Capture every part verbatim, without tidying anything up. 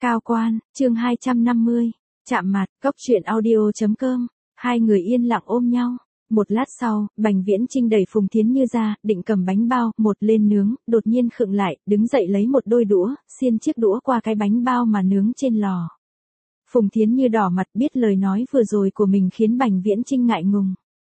Cao quan, chương hai trăm năm mươi. Chạm mặt, cốc truyện audio.com. Hai người yên lặng ôm nhau. Một lát sau, Bành Viễn Chinh đẩy Phùng Thiến Như ra, định cầm bánh bao, một lên nướng, đột nhiên khựng lại, đứng dậy lấy một đôi đũa, xiên chiếc đũa qua cái bánh bao mà nướng trên lò. Phùng Thiến Như đỏ mặt, biết lời nói vừa rồi của mình khiến Bành Viễn Chinh ngại ngùng.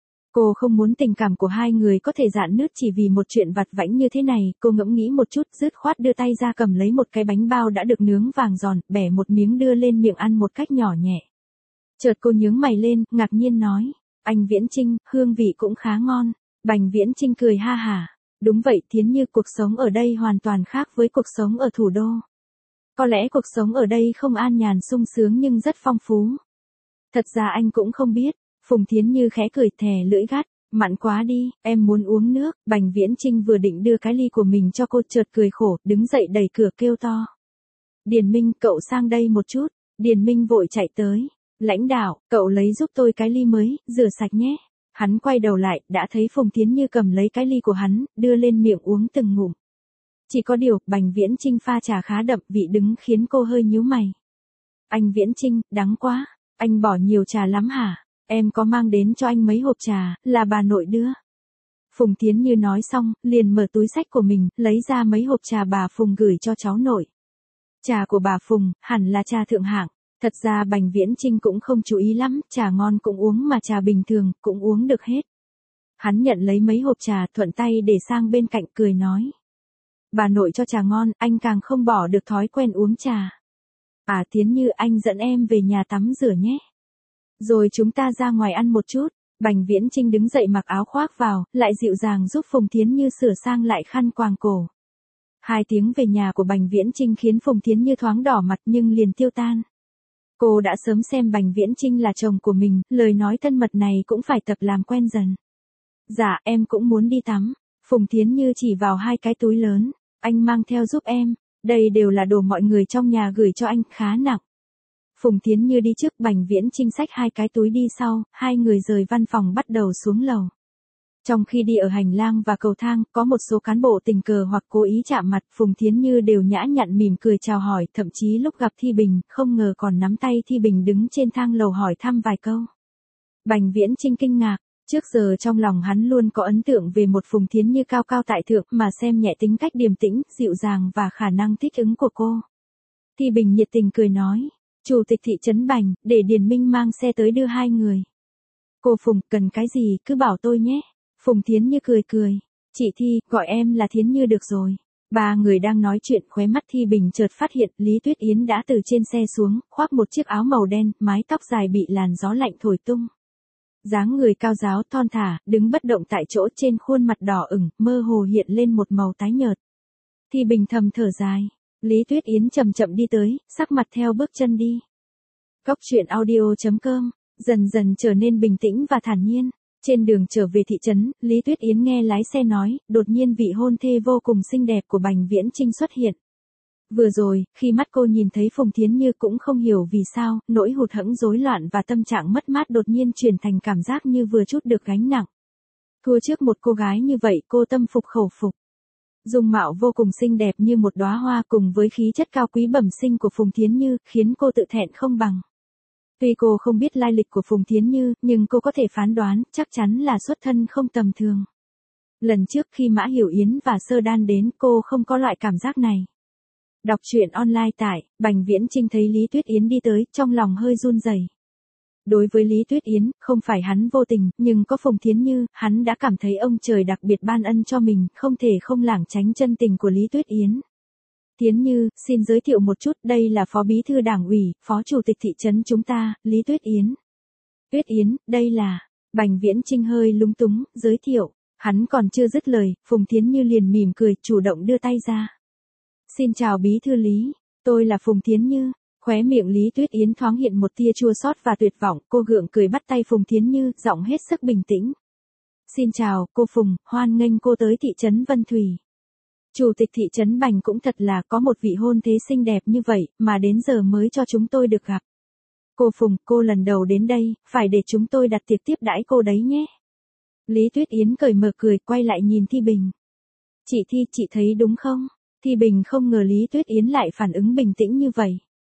Cô không muốn tình cảm của hai người có thể rạn nứt chỉ vì một chuyện vặt vãnh như thế này, cô ngẫm nghĩ một chút, dứt khoát đưa tay ra cầm lấy một cái bánh bao đã được nướng vàng giòn, bẻ một miếng đưa lên miệng ăn một cách nhỏ nhẹ. Chợt cô nhướng mày lên, ngạc nhiên nói, anh Viễn Chinh, hương vị cũng khá ngon. Bành Viễn Chinh cười ha hả, đúng vậy Thiến Như, cuộc sống ở đây hoàn toàn khác với cuộc sống ở thủ đô. Có lẽ cuộc sống ở đây không an nhàn sung sướng nhưng rất phong phú. Thật ra anh cũng không biết. Phùng Thiến Như khẽ cười thè lưỡi gắt, mặn quá đi, em muốn uống nước. Bành Viễn Chinh vừa định đưa cái ly của mình cho cô, chợt cười khổ, đứng dậy đẩy cửa kêu to. Điền Minh, cậu sang đây một chút. Điền Minh vội chạy tới. Lãnh đạo, cậu lấy giúp tôi cái ly mới, rửa sạch nhé. Hắn quay đầu lại, đã thấy Phùng Thiến Như cầm lấy cái ly của hắn, đưa lên miệng uống từng ngụm. Chỉ có điều, Bành Viễn Chinh pha trà khá đậm, vị đứng khiến cô hơi nhíu mày. Anh Viễn Chinh, đắng quá, anh bỏ nhiều trà lắm hả? Em có mang đến cho anh mấy hộp trà, là bà nội đưa. Phùng Thiến Như nói xong, liền mở túi xách của mình, lấy ra mấy hộp trà bà Phùng gửi cho cháu nội. Trà của bà Phùng, hẳn là trà thượng hạng. Thật ra Bành Viễn Chinh cũng không chú ý lắm, trà ngon cũng uống mà trà bình thường, cũng uống được hết. Hắn nhận lấy mấy hộp trà, thuận tay để sang bên cạnh, cười nói. Bà nội cho trà ngon, anh càng không bỏ được thói quen uống trà. À Thiến Như, anh dẫn em về nhà tắm rửa nhé. Rồi chúng ta ra ngoài ăn một chút. Bành Viễn Chinh đứng dậy mặc áo khoác vào, lại dịu dàng giúp Phùng Thiến Như sửa sang lại khăn quàng cổ. Hai tiếng về nhà của Bành Viễn Chinh khiến Phùng Thiến Như thoáng đỏ mặt nhưng liền tiêu tan. Cô đã sớm xem Bành Viễn Chinh là chồng của mình, lời nói thân mật này cũng phải tập làm quen dần. Dạ, em cũng muốn đi tắm. Phùng Thiến Như chỉ vào hai cái túi lớn. Anh mang theo giúp em. Đây đều là đồ mọi người trong nhà gửi cho anh, khá nặng. Phùng Thiến Như đi trước, Bành Viễn Chinh xách hai cái túi đi sau, hai người rời văn phòng bắt đầu xuống lầu. Trong khi đi ở hành lang và cầu thang, có một số cán bộ tình cờ hoặc cố ý chạm mặt, Phùng Thiến Như đều nhã nhặn mỉm cười chào hỏi, thậm chí lúc gặp Thi Bình, không ngờ còn nắm tay Thi Bình đứng trên thang lầu hỏi thăm vài câu. Bành Viễn Chinh kinh ngạc, trước giờ trong lòng hắn luôn có ấn tượng về một Phùng Thiến Như cao cao tại thượng mà xem nhẹ tính cách điềm tĩnh, dịu dàng và khả năng thích ứng của cô. Thi Bình nhiệt tình cười nói. Chủ tịch thị trấn Bành, để Điền Minh mang xe tới đưa hai người. Cô Phùng, cần cái gì, cứ bảo tôi nhé. Phùng Thiến Như cười cười. Chị Thi, gọi em là Thiến Như được rồi. Ba người đang nói chuyện, khóe mắt Thi Bình chợt phát hiện Lý Tuyết Yến đã từ trên xe xuống, khoác một chiếc áo màu đen, mái tóc dài bị làn gió lạnh thổi tung. Dáng người cao ráo thon thả, đứng bất động tại chỗ, trên khuôn mặt đỏ ửng, mơ hồ hiện lên một màu tái nhợt. Thi Bình thầm thở dài. Lý Tuyết Yến chậm chậm đi tới, sắc mặt theo bước chân đi. Cốc truyện audio.com, dần dần trở nên bình tĩnh và thản nhiên. Trên đường trở về thị trấn, Lý Tuyết Yến nghe lái xe nói, đột nhiên vị hôn thê vô cùng xinh đẹp của Bành Viễn Chinh xuất hiện. Vừa rồi, khi mắt cô nhìn thấy Phùng Thiến Như cũng không hiểu vì sao, nỗi hụt hẫng rối loạn và tâm trạng mất mát đột nhiên chuyển thành cảm giác như vừa trút được gánh nặng. Thua trước một cô gái như vậy, cô tâm phục khẩu phục. Dung mạo vô cùng xinh đẹp như một đóa hoa cùng với khí chất cao quý bẩm sinh của Phùng Thiến Như, khiến cô tự thẹn không bằng. Tuy cô không biết lai lịch của Phùng Thiến Như, nhưng cô có thể phán đoán, chắc chắn là xuất thân không tầm thường. Lần trước khi Mã Hiểu Yến và Sơ Đan đến, cô không có loại cảm giác này. Đọc truyện online tại, Bành Viễn Chinh thấy Lý Tuyết Yến đi tới, trong lòng hơi run rẩy. Đối với Lý Tuyết Yến, không phải hắn vô tình, nhưng có Phùng Thiến Như, hắn đã cảm thấy ông trời đặc biệt ban ân cho mình, không thể không lảng tránh chân tình của Lý Tuyết Yến. Thiến Như, xin giới thiệu một chút, đây là Phó Bí thư Đảng ủy, Phó Chủ tịch thị trấn chúng ta, Lý Tuyết Yến. Tuyết Yến, đây là, Bành Viễn Chinh hơi lúng túng, giới thiệu, hắn còn chưa dứt lời, Phùng Thiến Như liền mỉm cười, chủ động đưa tay ra. Xin chào Bí thư Lý, tôi là Phùng Thiến Như. Khóe miệng Lý Tuyết Yến thoáng hiện một tia chua xót và tuyệt vọng, cô gượng cười bắt tay Phùng Thiến Như, giọng hết sức bình tĩnh. Xin chào, cô Phùng, hoan nghênh cô tới thị trấn Vân Thủy. Chủ tịch thị trấn Bành cũng thật là có một vị hôn thê xinh đẹp như vậy, mà đến giờ mới cho chúng tôi được gặp. Cô Phùng, cô lần đầu đến đây, phải để chúng tôi đặt tiệc tiếp đãi cô đấy nhé. Lý Tuyết Yến cởi mở cười, quay lại nhìn Thi Bình. Chị Thi, chị thấy đúng không? Thi Bình không ngờ Lý Tuyết Yến lại phản ứng bình tĩnh như vậy.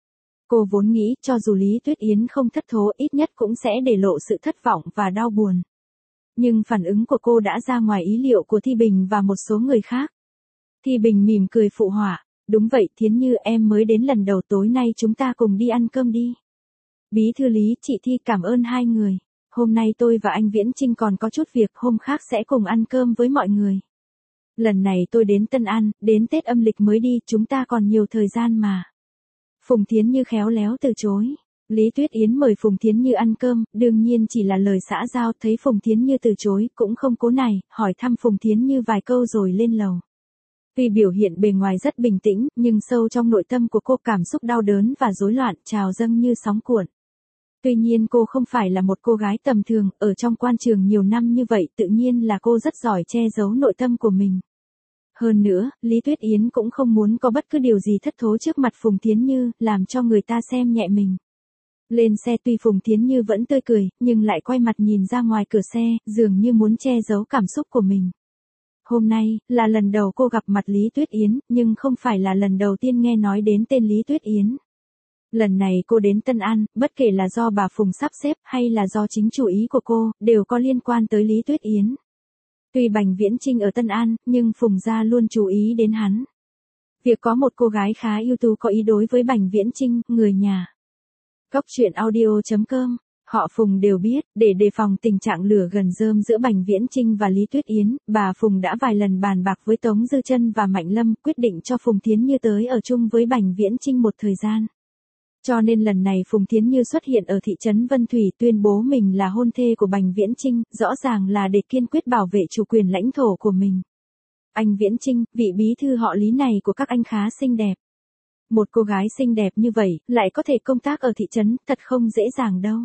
Cô vốn nghĩ cho dù Lý Tuyết Yến không thất thố ít nhất cũng sẽ để lộ sự thất vọng và đau buồn. Nhưng phản ứng của cô đã ra ngoài ý liệu của Thi Bình và một số người khác. Thi Bình mỉm cười phụ họa, đúng vậy Thiến Như, em mới đến lần đầu, tối nay chúng ta cùng đi ăn cơm đi. Bí thư Lý, chị Thi cảm ơn hai người. Hôm nay tôi và anh Viễn Chinh còn có chút việc, hôm khác sẽ cùng ăn cơm với mọi người. Lần này tôi đến Tân An, đến Tết âm lịch mới đi, chúng ta còn nhiều thời gian mà. Phùng Thiến Như khéo léo từ chối. Lý Tuyết Yến mời Phùng Thiến Như ăn cơm, đương nhiên chỉ là lời xã giao, thấy Phùng Thiến Như từ chối, cũng không cố nài, hỏi thăm Phùng Thiến Như vài câu rồi lên lầu. Tuy biểu hiện bề ngoài rất bình tĩnh, nhưng sâu trong nội tâm của cô cảm xúc đau đớn và rối loạn trào dâng như sóng cuộn. Tuy nhiên cô không phải là một cô gái tầm thường, ở trong quan trường nhiều năm như vậy tự nhiên là cô rất giỏi che giấu nội tâm của mình. Hơn nữa, Lý Tuyết Yến cũng không muốn có bất cứ điều gì thất thố trước mặt Phùng Thiến Như, làm cho người ta xem nhẹ mình. Lên xe tuy Phùng Thiến Như vẫn tươi cười, nhưng lại quay mặt nhìn ra ngoài cửa xe, dường như muốn che giấu cảm xúc của mình. Hôm nay, là lần đầu cô gặp mặt Lý Tuyết Yến, nhưng không phải là lần đầu tiên nghe nói đến tên Lý Tuyết Yến. Lần này cô đến Tân An, bất kể là do bà Phùng sắp xếp hay là do chính chủ ý của cô, đều có liên quan tới Lý Tuyết Yến. Tuy Bành Viễn Chinh ở Tân An, nhưng Phùng gia luôn chú ý đến hắn. Việc có một cô gái khá ưu tú có ý đối với Bành Viễn Chinh, người nhà. Cốc truyện audio chấm com, họ Phùng đều biết, để đề phòng tình trạng lửa gần rơm giữa Bành Viễn Chinh và Lý Tuyết Yến, bà Phùng đã vài lần bàn bạc với Tống Dư Chân và Mạnh Lâm, quyết định cho Phùng Thiến Như tới ở chung với Bành Viễn Chinh một thời gian. Cho nên lần này Phùng Thiến Như xuất hiện ở thị trấn Vân Thủy tuyên bố mình là hôn thê của Bành Viễn Chinh, rõ ràng là để kiên quyết bảo vệ chủ quyền lãnh thổ của mình. Anh Viễn Chinh, vị bí thư họ Lý này của các anh khá xinh đẹp. Một cô gái xinh đẹp như vậy, lại có thể công tác ở thị trấn, thật không dễ dàng đâu.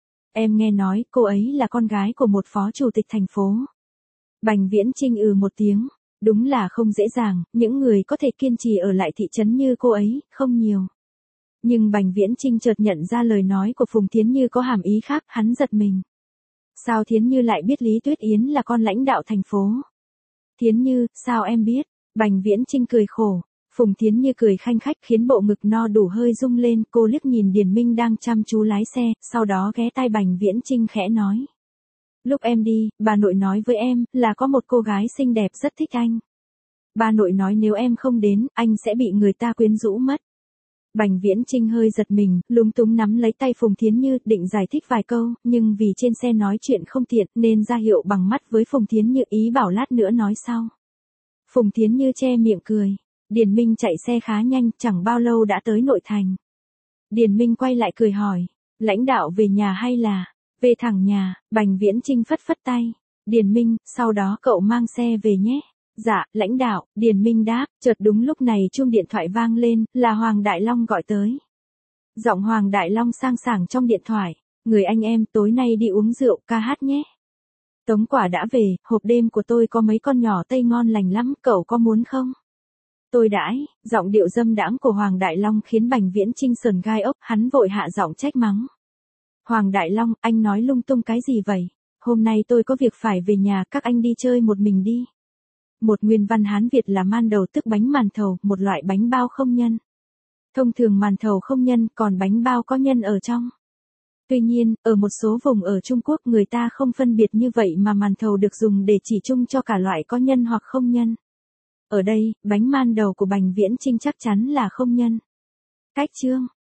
Em nghe nói, cô ấy là con gái của một phó chủ tịch thành phố. Bành Viễn Chinh ừ một tiếng, đúng là không dễ dàng, những người có thể kiên trì ở lại thị trấn như cô ấy, không nhiều. Nhưng Bành Viễn Chinh chợt nhận ra lời nói của Phùng Thiến Như có hàm ý khác, hắn giật mình. Sao Thiến Như lại biết Lý Tuyết Yến là con lãnh đạo thành phố? Thiến Như, sao em biết? Bành Viễn Chinh cười khổ. Phùng Thiến Như cười khanh khách khiến bộ ngực no đủ hơi rung lên, cô liếc nhìn Điền Minh đang chăm chú lái xe, sau đó ghé tai Bành Viễn Chinh khẽ nói. Lúc em đi, bà nội nói với em, là có một cô gái xinh đẹp rất thích anh. Bà nội nói nếu em không đến, anh sẽ bị người ta quyến rũ mất. Bành Viễn Chinh hơi giật mình, lúng túng nắm lấy tay Phùng Thiến Như, định giải thích vài câu, nhưng vì trên xe nói chuyện không tiện, nên ra hiệu bằng mắt với Phùng Thiến Như ý bảo lát nữa nói sau. Phùng Thiến Như che miệng cười. Điền Minh chạy xe khá nhanh, chẳng bao lâu đã tới nội thành. Điền Minh quay lại cười hỏi, lãnh đạo về nhà hay là, về thẳng nhà? Bành Viễn Chinh phất phất tay. Điền Minh, sau đó cậu mang xe về nhé. Dạ, lãnh đạo, Điền Minh đáp, chợt đúng lúc này chuông điện thoại vang lên, là Hoàng Đại Long gọi tới. Giọng Hoàng Đại Long sang sảng trong điện thoại, người anh em tối nay đi uống rượu, ca hát nhé. Tống Quả đã về, hộp đêm của tôi có mấy con nhỏ Tây ngon lành lắm, cậu có muốn không? Tôi đãi, giọng điệu dâm đãng của Hoàng Đại Long khiến Bành Viễn Chinh sờn gai ốc, hắn vội hạ giọng trách mắng. Hoàng Đại Long, anh nói lung tung cái gì vậy? Hôm nay tôi có việc phải về nhà, các anh đi chơi một mình đi. Một nguyên văn Hán Việt là man đầu tức bánh màn thầu, một loại bánh bao không nhân. Thông thường màn thầu không nhân, còn bánh bao có nhân ở trong. Tuy nhiên, ở một số vùng ở Trung Quốc người ta không phân biệt như vậy mà màn thầu được dùng để chỉ chung cho cả loại có nhân hoặc không nhân. Ở đây, bánh man đầu của Bành Viễn Chinh chắc chắn là không nhân. Cách chương